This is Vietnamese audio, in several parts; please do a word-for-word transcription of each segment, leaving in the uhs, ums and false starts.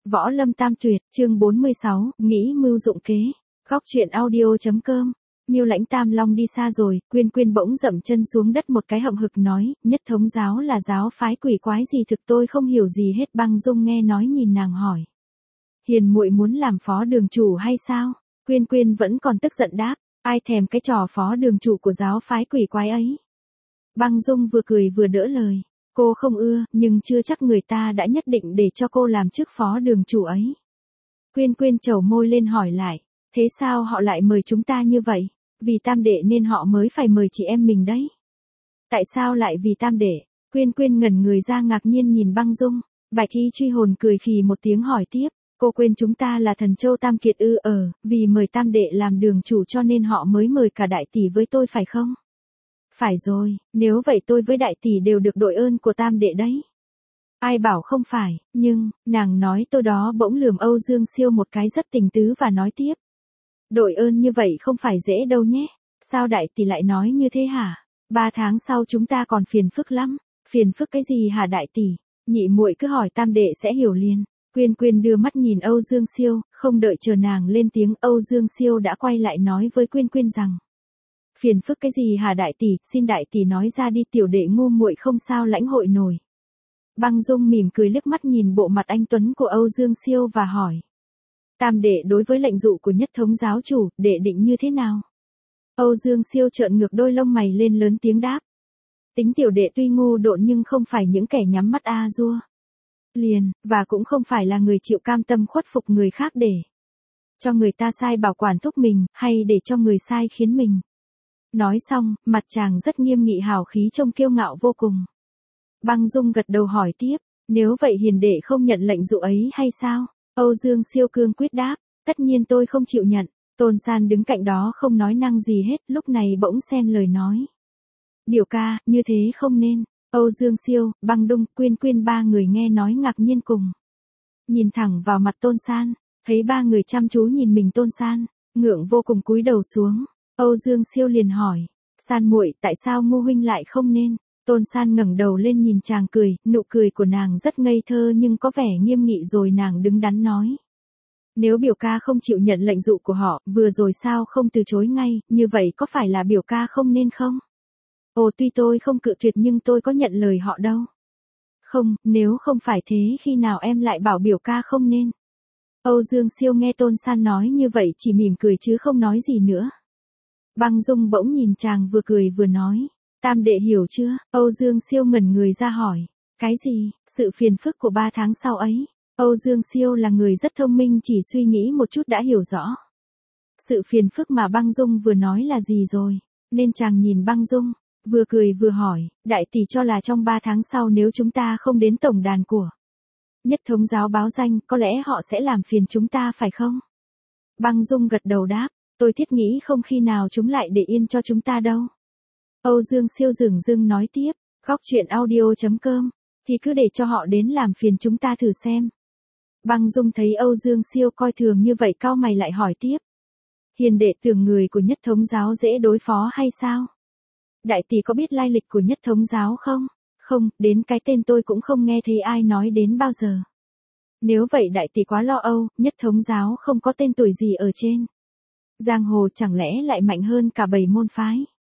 Võ Lâm Tam Tuyệt, chương bốn mươi sáu, nghĩ mưu dụng kế. Góc truyện audio.com. Miêu Lãnh Tam Long đi xa rồi, Quyên Quyên bỗng dậm chân xuống đất một cái hậm hực nói, Nhất Thống giáo là giáo phái quỷ quái gì thực tôi không hiểu gì hết. Băng Dung nghe nói nhìn nàng hỏi. Hiền muội muốn làm phó đường chủ hay sao? Quyên Quyên vẫn còn tức giận đáp, ai thèm cái trò phó đường chủ của giáo phái quỷ quái ấy. Băng Dung vừa cười vừa đỡ lời. Cô không ưa, nhưng chưa chắc người ta đã nhất định để cho cô làm chức phó đường chủ ấy. Quyên Quyên trầu môi lên hỏi lại, thế sao họ lại mời chúng ta như vậy? Vì tam đệ nên họ mới phải mời chị em mình đấy. Tại sao lại vì tam đệ? Quyên Quyên ngẩn người ra ngạc nhiên nhìn Băng Dung. Bạch Y truy hồn cười khì một tiếng hỏi tiếp, cô quên chúng ta là Thần Châu Tam Kiệt ư? Ờ, vì mời tam đệ làm đường chủ cho nên họ mới mời cả đại tỷ với tôi phải không? Phải rồi, nếu vậy tôi với đại tỷ đều được đội ơn của tam đệ đấy. Ai bảo không phải, nhưng, nàng nói tôi đó bỗng lườm Âu Dương Siêu một cái rất tình tứ và nói tiếp. Đội ơn như vậy không phải dễ đâu nhé, sao đại tỷ lại nói như thế hả? Ba tháng sau chúng ta còn phiền phức lắm, phiền phức cái gì hả đại tỷ? Nhị muội cứ hỏi tam đệ sẽ hiểu liền. Quyên Quyên đưa mắt nhìn Âu Dương Siêu, không đợi chờ nàng lên tiếng Âu Dương Siêu đã quay lại nói với Quyên Quyên rằng. Phiền phức cái gì hả đại tỷ, xin đại tỷ nói ra đi, tiểu đệ ngu muội không sao lãnh hội nổi. Băng Dung mỉm cười liếc mắt nhìn bộ mặt anh tuấn của Âu Dương Siêu và hỏi. Tam đệ đối với lệnh dụ của Nhất Thống giáo chủ, đệ định như thế nào? Âu Dương Siêu trợn ngược đôi lông mày lên lớn tiếng đáp. Tính tiểu đệ tuy ngu độn nhưng không phải những kẻ nhắm mắt a dua liền, và cũng không phải là người chịu cam tâm khuất phục người khác để cho người ta sai bảo quản thúc mình, hay để cho người sai khiến mình. Nói xong, mặt chàng rất nghiêm nghị hào khí trông kiêu ngạo vô cùng. Băng Dung gật đầu hỏi tiếp, nếu vậy hiền đệ không nhận lệnh dụ ấy hay sao? Âu Dương Siêu cương quyết đáp, tất nhiên tôi không chịu nhận. Tôn San đứng cạnh đó không nói năng gì hết, lúc này bỗng xen lời nói. Biểu ca, như thế không nên. Âu Dương Siêu, Băng Dung, Quyên Quyên ba người nghe nói ngạc nhiên cùng. Nhìn thẳng vào mặt Tôn San, thấy ba người chăm chú nhìn mình. Tôn San, ngượng vô cùng cúi đầu xuống. Âu Dương Siêu liền hỏi, San muội, tại sao Ngô huynh lại không nên? Tôn San ngẩng đầu lên nhìn chàng cười, nụ cười của nàng rất ngây thơ nhưng có vẻ nghiêm nghị rồi nàng đứng đắn nói. Nếu biểu ca không chịu nhận lệnh dụ của họ, vừa rồi sao không từ chối ngay, như vậy có phải là biểu ca không nên không? Ồ, tuy tôi không cự tuyệt nhưng tôi có nhận lời họ đâu. Không, nếu không phải thế khi nào em lại bảo biểu ca không nên? Âu Dương Siêu nghe Tôn San nói như vậy chỉ mỉm cười chứ không nói gì nữa. Băng Dung bỗng nhìn chàng vừa cười vừa nói. Tam đệ hiểu chưa? Âu Dương Siêu ngẩn người ra hỏi. Cái gì? Sự phiền phức của ba tháng sau ấy. Âu Dương Siêu là người rất thông minh, chỉ suy nghĩ một chút đã hiểu rõ. Sự phiền phức mà Băng Dung vừa nói là gì rồi? Nên chàng nhìn Băng Dung, vừa cười vừa hỏi, đại tỷ cho là trong ba tháng sau nếu chúng ta không đến tổng đàn của Nhất Thống giáo báo danh, có lẽ họ sẽ làm phiền chúng ta phải không? Băng Dung gật đầu đáp, tôi thiết nghĩ không khi nào chúng lại để yên cho chúng ta đâu. Âu Dương Siêu dửng dưng nói tiếp, góc truyện audio.com, thì cứ để cho họ đến làm phiền chúng ta thử xem. Băng Dung thấy Âu Dương Siêu coi thường như vậy cau mày lại hỏi tiếp. Hiền đệ tưởng người của Nhất Thống giáo dễ đối phó hay sao? Đại tỷ có biết lai lịch của Nhất Thống giáo không? Không, đến cái tên tôi cũng không nghe thấy ai nói đến bao giờ. Nếu vậy đại tỷ quá lo âu, Nhất Thống giáo không có tên tuổi gì ở trên giang hồ, chẳng lẽ lại mạnh hơn cả bảy môn phái?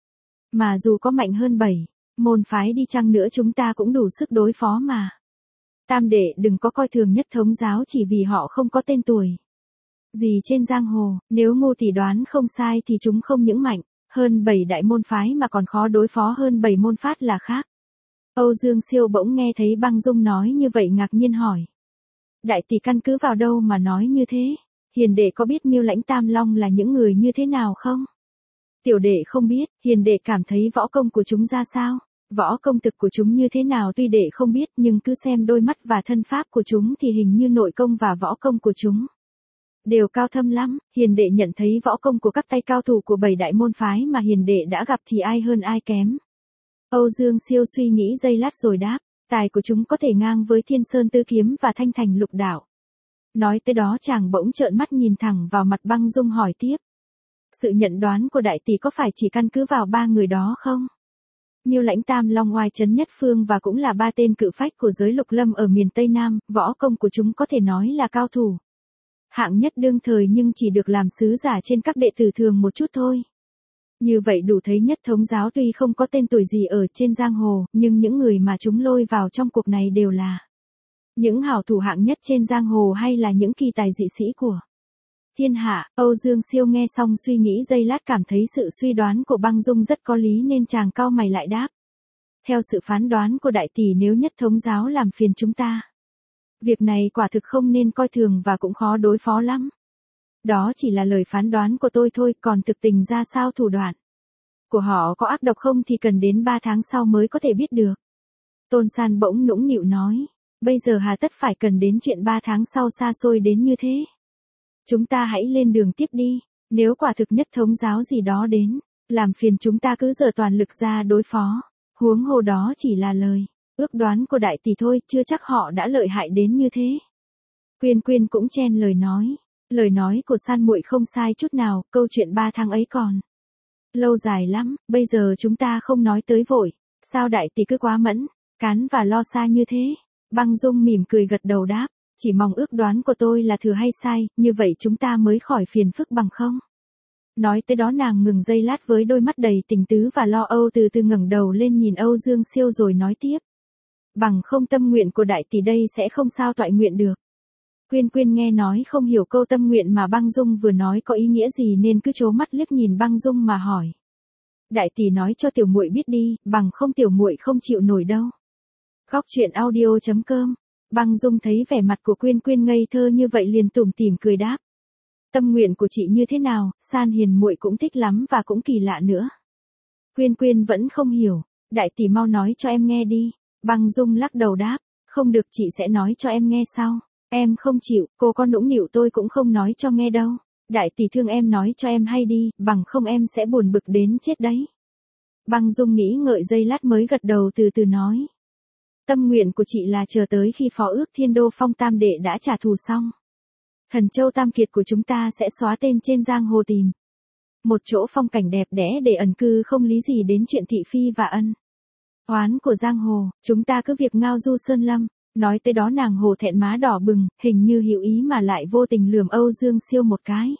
Mà dù có mạnh hơn bảy môn phái đi chăng nữa chúng ta cũng đủ sức đối phó mà. Tam đệ đừng có coi thường Nhất Thống giáo chỉ vì họ không có tên tuổi gì trên giang hồ, nếu Ngô tỷ đoán không sai thì chúng không những mạnh hơn bảy đại môn phái mà còn khó đối phó hơn bảy môn phát là khác. Âu Dương Siêu bỗng nghe thấy Băng Dung nói như vậy ngạc nhiên hỏi. Đại tỷ căn cứ vào đâu mà nói như thế? Hiền đệ có biết Miêu Lãnh Tam Long là những người như thế nào không? Tiểu đệ không biết, hiền đệ cảm thấy võ công của chúng ra sao? Võ công thực của chúng như thế nào tuy đệ không biết nhưng cứ xem đôi mắt và thân pháp của chúng thì hình như nội công và võ công của chúng đều cao thâm lắm. Hiền đệ nhận thấy võ công của các tay cao thủ của bảy đại môn phái mà hiền đệ đã gặp thì ai hơn ai kém? Âu Dương Siêu suy nghĩ giây lát rồi đáp, tài của chúng có thể ngang với Thiên Sơn Tứ Kiếm và Thanh Thành Lục Đạo. Nói tới đó chàng bỗng trợn mắt nhìn thẳng vào mặt Băng Dung hỏi tiếp. Sự nhận đoán của đại tỷ có phải chỉ căn cứ vào ba người đó không? Miêu Lãnh Tam Long oai trấn nhất phương và cũng là ba tên cự phách của giới lục lâm ở miền Tây Nam, võ công của chúng có thể nói là cao thủ. Hạng nhất đương thời nhưng chỉ được làm sứ giả trên các đệ tử thường một chút thôi. Như vậy đủ thấy nhất thống giáo tuy không có tên tuổi gì ở trên giang hồ, nhưng những người mà chúng lôi vào trong cuộc này đều là những hảo thủ hạng nhất trên giang hồ hay là những kỳ tài dị sĩ của thiên hạ. Âu Dương Siêu nghe xong suy nghĩ giây lát cảm thấy sự suy đoán của Băng Dung rất có lý nên chàng cau mày lại đáp. Theo sự phán đoán của đại tỷ, nếu nhất thống giáo làm phiền chúng ta, việc này quả thực không nên coi thường và cũng khó đối phó lắm. Đó chỉ là lời phán đoán của tôi thôi, còn thực tình ra sao thủ đoạn của họ có ác độc không thì cần đến ba tháng sau mới có thể biết được. Tôn San bỗng nũng nịu nói, bây giờ hà tất phải cần đến chuyện ba tháng sau xa xôi đến như thế. Chúng ta hãy lên đường tiếp đi, nếu quả thực nhất thống giáo gì đó đến, làm phiền chúng ta cứ dở toàn lực ra đối phó, huống hồ đó chỉ là lời ước đoán của đại tỷ thôi, chưa chắc họ đã lợi hại đến như thế. Quyên Quyên cũng chen lời nói, lời nói của San muội không sai chút nào, câu chuyện ba tháng ấy còn lâu dài lắm, bây giờ chúng ta không nói tới vội, sao đại tỷ cứ quá mẫn, cán và lo xa như thế. Băng Dung mỉm cười gật đầu đáp, chỉ mong ước đoán của tôi là thừa hay sai, như vậy chúng ta mới khỏi phiền phức bằng không. Nói tới đó nàng ngừng giây lát với đôi mắt đầy tình tứ và lo âu, từ từ ngẩng đầu lên nhìn Âu Dương Siêu rồi nói tiếp. Bằng không tâm nguyện của đại tỷ đây sẽ không sao toại nguyện được. Quyên Quyên nghe nói không hiểu câu tâm nguyện mà Băng Dung vừa nói có ý nghĩa gì nên cứ trố mắt liếc nhìn Băng Dung mà hỏi. Đại tỷ nói cho tiểu muội biết đi, bằng không tiểu muội không chịu nổi đâu. Góc truyện audio chấm com. Băng Dung thấy vẻ mặt của Quyên Quyên ngây thơ như vậy liền tủm tỉm cười đáp. Tâm nguyện của chị như thế nào, San hiền muội cũng thích lắm và cũng kỳ lạ nữa. Quyên Quyên vẫn không hiểu, đại tỷ mau nói cho em nghe đi. Băng Dung lắc đầu đáp, không được, chị sẽ nói cho em nghe sau. Em không chịu, cô con nũng nịu tôi cũng không nói cho nghe đâu. Đại tỷ thương em nói cho em hay đi, bằng không em sẽ buồn bực đến chết đấy. Băng Dung nghĩ ngợi giây lát mới gật đầu từ từ nói. Tâm nguyện của chị là chờ tới khi phó ước Thiên Đô Phong Tam Đệ đã trả thù xong, Thần Châu Tam Kiệt của chúng ta sẽ xóa tên trên giang hồ, tìm một chỗ phong cảnh đẹp đẽ để ẩn cư, không lý gì đến chuyện thị phi và ân oán của giang hồ, chúng ta cứ việc ngao du sơn lâm. Nói tới đó nàng hồ thẹn má đỏ bừng, hình như hiểu ý mà lại vô tình lườm Âu Dương Siêu một cái.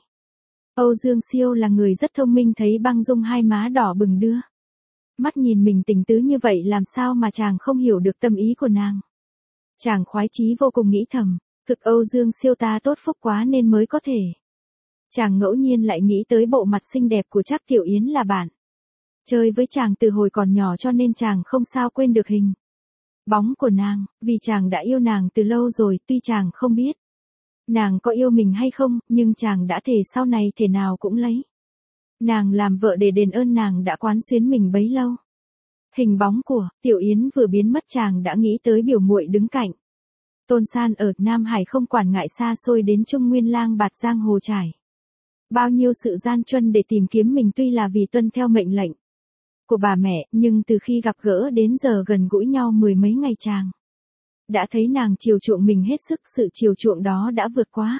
Âu Dương Siêu là người rất thông minh, thấy Băng Dung hai má đỏ bừng đưa mắt nhìn mình tình tứ như vậy, làm sao mà chàng không hiểu được tâm ý của nàng. Chàng khoái chí vô cùng nghĩ thầm, thực Âu Dương Siêu ta tốt phúc quá nên mới có thể. Chàng ngẫu nhiên lại nghĩ tới bộ mặt xinh đẹp của Trác Tiểu Yến là bạn chơi với chàng từ hồi còn nhỏ, cho nên chàng không sao quên được hình bóng của nàng, vì chàng đã yêu nàng từ lâu rồi, tuy chàng không biết nàng có yêu mình hay không, nhưng chàng đã thề sau này thể nào cũng lấy nàng làm vợ để đền ơn nàng đã quán xuyến mình bấy lâu. Hình bóng của Tiểu Yến vừa biến mất, chàng đã nghĩ tới biểu muội đứng cạnh Tôn San ở Nam Hải, không quản ngại xa xôi đến Trung Nguyên lang bạt giang hồ trải bao nhiêu sự gian truân để tìm kiếm mình, tuy là vì tuân theo mệnh lệnh của bà mẹ, nhưng từ khi gặp gỡ đến giờ gần gũi nhau mười mấy ngày, chàng đã thấy nàng chiều chuộng mình hết sức, sự chiều chuộng đó đã vượt quá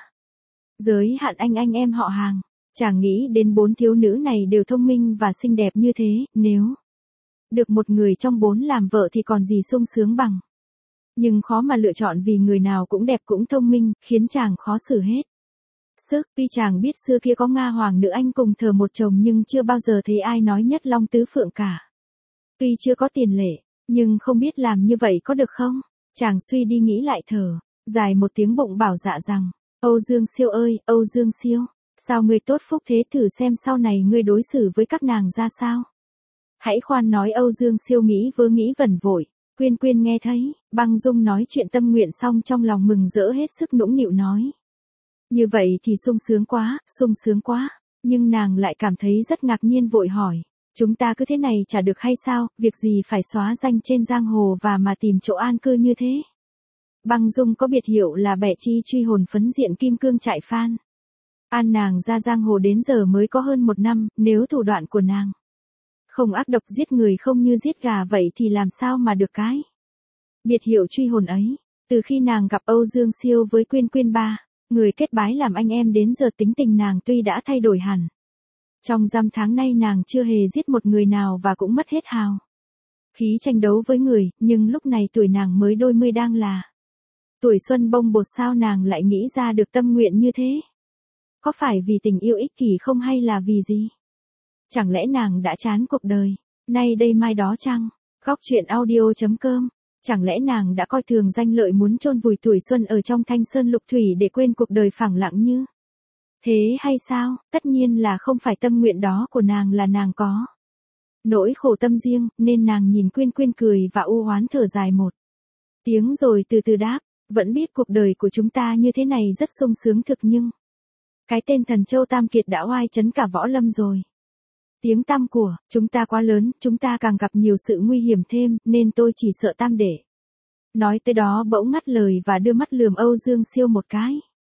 giới hạn anh anh em họ hàng. Chàng nghĩ đến bốn thiếu nữ này đều thông minh và xinh đẹp như thế, nếu được một người trong bốn làm vợ thì còn gì sung sướng bằng. Nhưng khó mà lựa chọn vì người nào cũng đẹp cũng thông minh, khiến chàng khó xử hết sức. Tuy chàng biết xưa kia có Nga hoàng nữ anh cùng thờ một chồng, nhưng chưa bao giờ thấy ai nói nhất long tứ phượng cả. Tuy chưa có tiền lệ, nhưng không biết làm như vậy có được không. Chàng suy đi nghĩ lại, thở dài một tiếng, bụng bảo dạ rằng, Âu Dương Siêu ơi, Âu Dương Siêu, sao ngươi tốt phúc thế, thử xem sau này ngươi đối xử với các nàng ra sao. Hãy khoan nói. Âu Dương Siêu nghĩ vớ nghĩ vẩn vội. Quyên Quyên nghe thấy Băng Dung nói chuyện tâm nguyện xong, trong lòng mừng rỡ hết sức, nũng nịu nói. Như vậy thì sung sướng quá, sung sướng quá. Nhưng nàng lại cảm thấy rất ngạc nhiên, vội hỏi, chúng ta cứ thế này chả được hay sao, việc gì phải xóa danh trên giang hồ và mà tìm chỗ an cư như thế. Băng Dung có biệt hiệu là bẻ chi truy hồn phấn diện kim cương trại Phan An, nàng ra giang hồ đến giờ mới có hơn một năm, nếu thủ đoạn của nàng không ác độc giết người không như giết gà vậy thì làm sao mà được cái biệt hiệu truy hồn ấy. Từ khi nàng gặp Âu Dương Siêu với Quyên Quyên ba người kết bái làm anh em đến giờ, tính tình nàng tuy đã thay đổi hẳn. Trong dăm tháng nay nàng chưa hề giết một người nào và cũng mất hết hào khí tranh đấu với người, nhưng lúc này tuổi nàng mới đôi mươi đang là tuổi xuân bông bột, sao nàng lại nghĩ ra được tâm nguyện như thế? Có phải vì tình yêu ích kỷ không hay là vì gì? Chẳng lẽ nàng đã chán cuộc đời, nay đây mai đó chăng? Góc truyện audio chấm com. Chẳng lẽ nàng đã coi thường danh lợi muốn chôn vùi tuổi xuân ở trong thanh sơn lục thủy để quên cuộc đời phẳng lặng như thế hay sao? Tất nhiên là không phải, tâm nguyện đó của nàng là nàng có nỗi khổ tâm riêng, nên nàng nhìn Quyên Quyên cười và u oán thở dài một tiếng rồi từ từ đáp, vẫn biết cuộc đời của chúng ta như thế này rất sung sướng thực, nhưng cái tên thần châu Tam Kiệt đã oai chấn cả võ lâm rồi. Tiếng tăm của chúng ta quá lớn, chúng ta càng gặp nhiều sự nguy hiểm thêm, nên tôi chỉ sợ Tam Đệ. Nói tới đó bỗng ngắt lời và đưa mắt lườm Âu Dương Siêu một cái.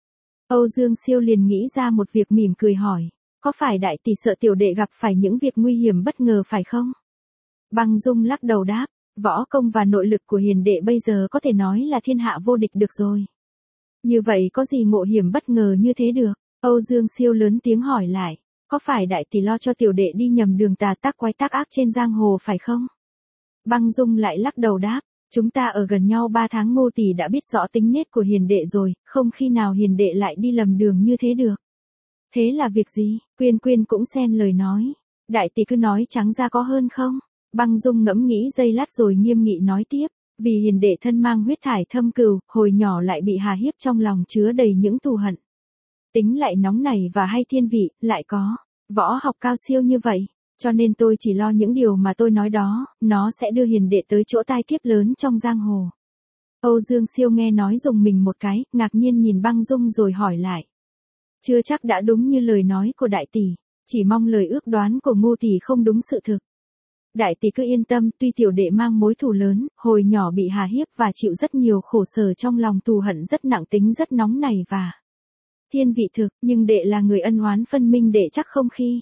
Âu Dương Siêu liền nghĩ ra một việc, mỉm cười hỏi, có phải đại tỷ sợ tiểu đệ gặp phải những việc nguy hiểm bất ngờ phải không? Băng Dung lắc đầu đáp, võ công và nội lực của hiền đệ bây giờ có thể nói là thiên hạ vô địch được rồi. Như vậy có gì ngộ hiểm bất ngờ như thế được? Âu Dương Siêu lớn tiếng hỏi lại, có phải đại tỷ lo cho tiểu đệ đi nhầm đường tà tác quái tác ác trên giang hồ phải không? Băng Dung lại lắc đầu đáp, chúng ta ở gần nhau ba tháng, Ngô tỷ đã biết rõ tính nết của hiền đệ rồi, không khi nào hiền đệ lại đi lầm đường như thế được. Thế là việc gì? Quyên Quyên cũng xen lời nói, đại tỷ cứ nói trắng ra có hơn không? Băng Dung ngẫm nghĩ giây lát rồi nghiêm nghị nói tiếp, vì hiền đệ thân mang huyết thải thâm cừu, hồi nhỏ lại bị hà hiếp, trong lòng chứa đầy những thù hận. Tính lại nóng nảy và hay thiên vị, lại có võ học cao siêu như vậy, cho nên tôi chỉ lo những điều mà tôi nói đó, nó sẽ đưa hiền đệ tới chỗ tai kiếp lớn trong giang hồ. Âu Dương Siêu nghe nói rùng mình một cái, ngạc nhiên nhìn Băng Dung rồi hỏi lại. Chưa chắc đã đúng như lời nói của đại tỷ, chỉ mong lời ước đoán của Ngô tỷ không đúng sự thực. Đại tỷ cứ yên tâm, tuy tiểu đệ mang mối thù lớn, hồi nhỏ bị hà hiếp và chịu rất nhiều khổ sở, trong lòng thù hận rất nặng, tính rất nóng nảy và thiên vị thực, nhưng đệ là người ân oán phân minh, đệ chắc không khi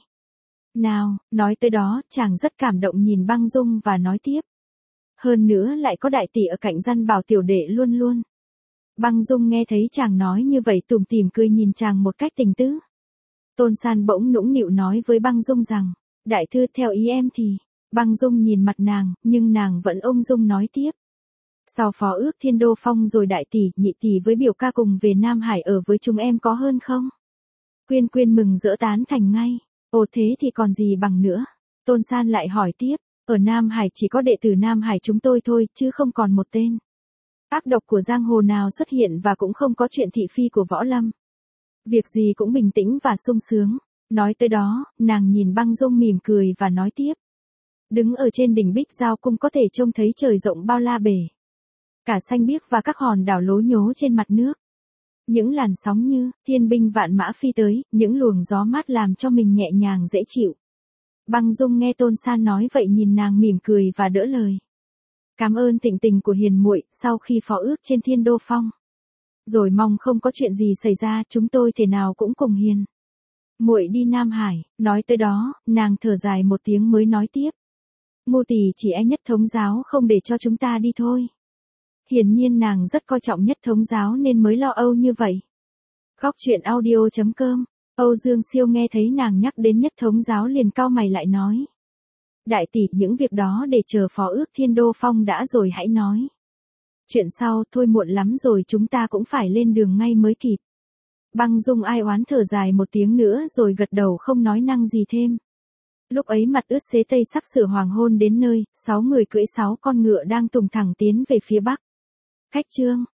nào. Nói tới đó, chàng rất cảm động nhìn Băng Dung và nói tiếp. Hơn nữa lại có đại tỷ ở cạnh dăn bảo tiểu đệ luôn luôn. Băng Dung nghe thấy chàng nói như vậy tủm tỉm cười nhìn chàng một cách tình tứ. Tôn San bỗng nũng nịu nói với Băng Dung rằng, đại thư theo ý em thì. Băng Dung nhìn mặt nàng, nhưng nàng vẫn ung dung nói tiếp. Sau phó ước Thiên Đô Phong rồi đại tỷ, nhị tỷ với biểu ca cùng về Nam Hải ở với chúng em có hơn không? Quyên Quyên mừng rỡ tán thành ngay. Ồ thế thì còn gì bằng nữa? Tôn San lại hỏi tiếp, ở Nam Hải chỉ có đệ tử Nam Hải chúng tôi thôi, chứ không còn một tên ác độc của giang hồ nào xuất hiện, và cũng không có chuyện thị phi của võ lâm. Việc gì cũng bình tĩnh và sung sướng. Nói tới đó, nàng nhìn Băng Dung mỉm cười và nói tiếp. Đứng ở trên đỉnh Bích Giao Cung có thể trông thấy trời rộng bao la bể. Cả xanh biếc và các hòn đảo lố nhố trên mặt nước. Những làn sóng như thiên binh vạn mã phi tới, những luồng gió mát làm cho mình nhẹ nhàng dễ chịu. Băng Dung nghe Tôn San nói vậy nhìn nàng mỉm cười và đỡ lời. Cảm ơn tịnh tình của hiền muội, sau khi phó ước trên Thiên Đô Phong, rồi mong không có chuyện gì xảy ra, chúng tôi thể nào cũng cùng hiền muội đi Nam Hải. Nói tới đó, nàng thở dài một tiếng mới nói tiếp. Ngô tỷ chỉ e nhất thống giáo không để cho chúng ta đi thôi. Hiển nhiên nàng rất coi trọng nhất thống giáo nên mới lo âu như vậy. Góc truyện audio chấm com. Âu Dương Siêu nghe thấy nàng nhắc đến nhất thống giáo liền cau mày lại nói. Đại tỷ, những việc đó để chờ phó ước Thiên Đô Phong đã rồi hãy nói. Chuyện sau, thôi muộn lắm rồi, chúng ta cũng phải lên đường ngay mới kịp. Băng Dung ai oán thở dài một tiếng nữa rồi gật đầu không nói năng gì thêm. Lúc ấy mặt ướt xế tây sắp sửa hoàng hôn đến nơi, sáu người cưỡi sáu con ngựa đang tùng thẳng tiến về phía bắc. Khách trương,